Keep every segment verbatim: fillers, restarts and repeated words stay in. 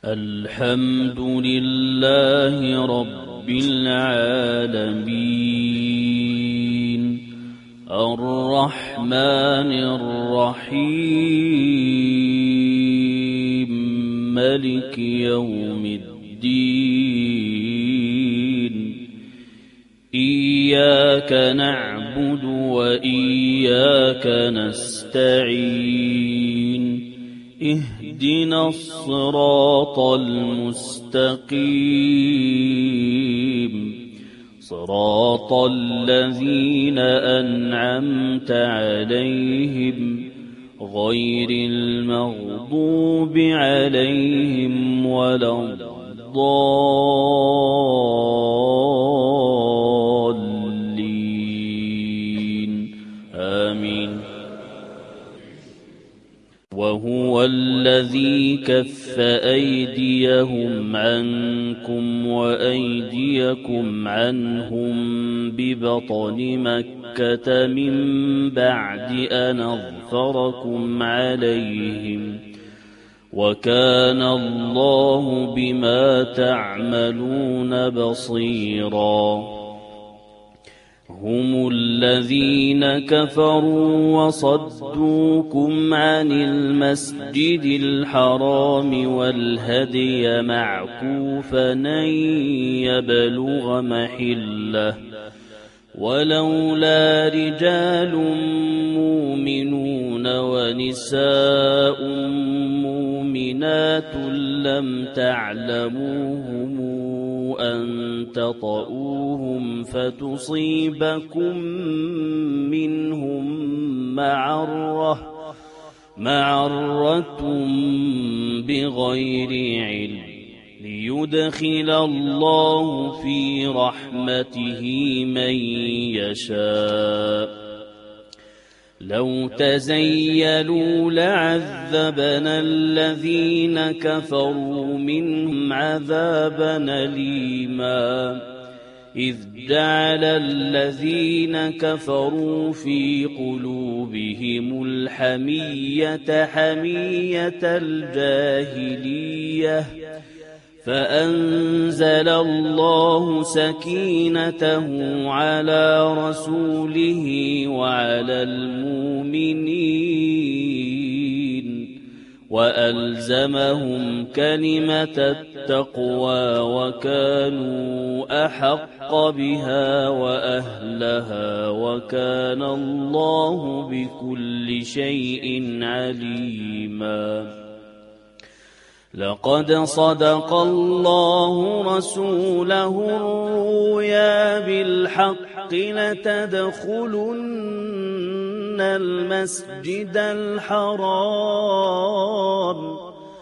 الحمد لله رب العالمين الرحمن الرحيم ملك يوم الدين إياك نعبد وإياك نستعين اهدنا الصراط المستقيم صراط الذين أنعمت عليهم غير المغضوب عليهم ولا الضالين آمين. وهو الذي كف أيديهم عنكم وأيديكم عنهم ببطن مكة من بعد أن أظفركم عليهم وكان الله بما تعملون بصيرا. هم الذين كفروا وصدوكم عن المسجد الحرام والهدي معكوفا أن يبلغ محله ولولا رجال مؤمنون ونساء مؤمنات لم تعلموهم أن تطؤوهم فتصيبكم منهم معرة معرة بغير علم ليدخل الله في رحمته من يشاء. لو تزيلوا لعذبنا الذين كفروا منهم عذابا أليما إذ جعل الذين كفروا في قلوبهم الحمية حمية الجاهلية فأنزل الله سكينته على رسوله وعلى المؤمنين وألزمهم كلمة التقوى وكانوا أحق بها وأهلها وكان الله بكل شيء عليما. لقد صدق الله رسوله الرؤيا بالحق لتدخلن المسجد الحرام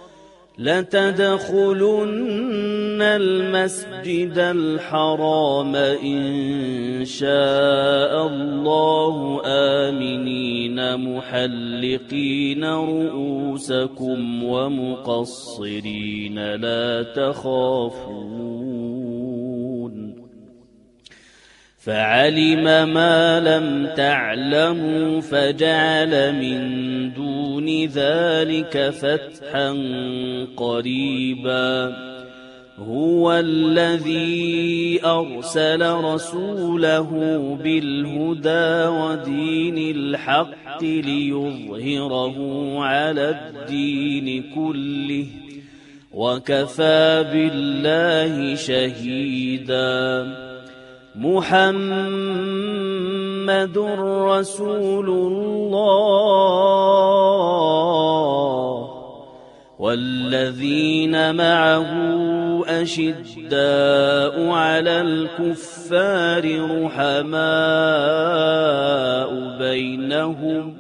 لتدخلن المسجد الحرام إن شاء الله آمنين محلقين رؤوسكم ومقصرين لا تخافون فعلم ما لم تعلموا فجعل من دون ذلك فتحا قريبا. هو الذي أرسل رسوله بالهدى ودين الحق ليظهره على الدين كله وكفى بالله شهيدا. محمد رسول الله والذين معه أشداء على الكفار رحماء بينهم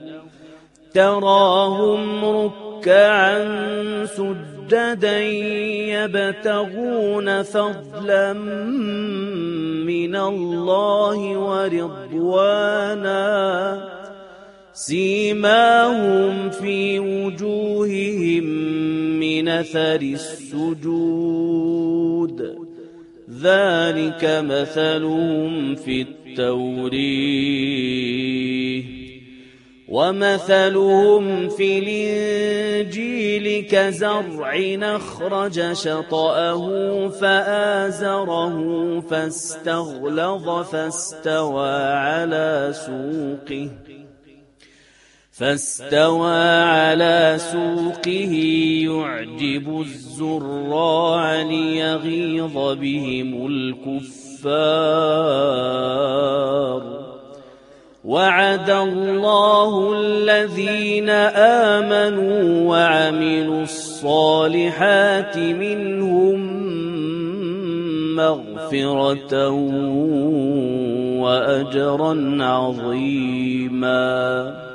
تراهم ركعا سجدا يبتغون فضلا من الله ورضوانا سيماهم في وجوههم من أثر السجود ذلك مثلهم في التوريه ومثلهم في الإنجيل كزرع أخرج شطأه فآزره فاستغلظ فاستوى على سوقه فاستوى على سوقه يعجب الزراع ليغيظ بهم الكفار. وعد الله الذين آمنوا وعملوا الصالحات منهم مغفرة وأجرا عظيما.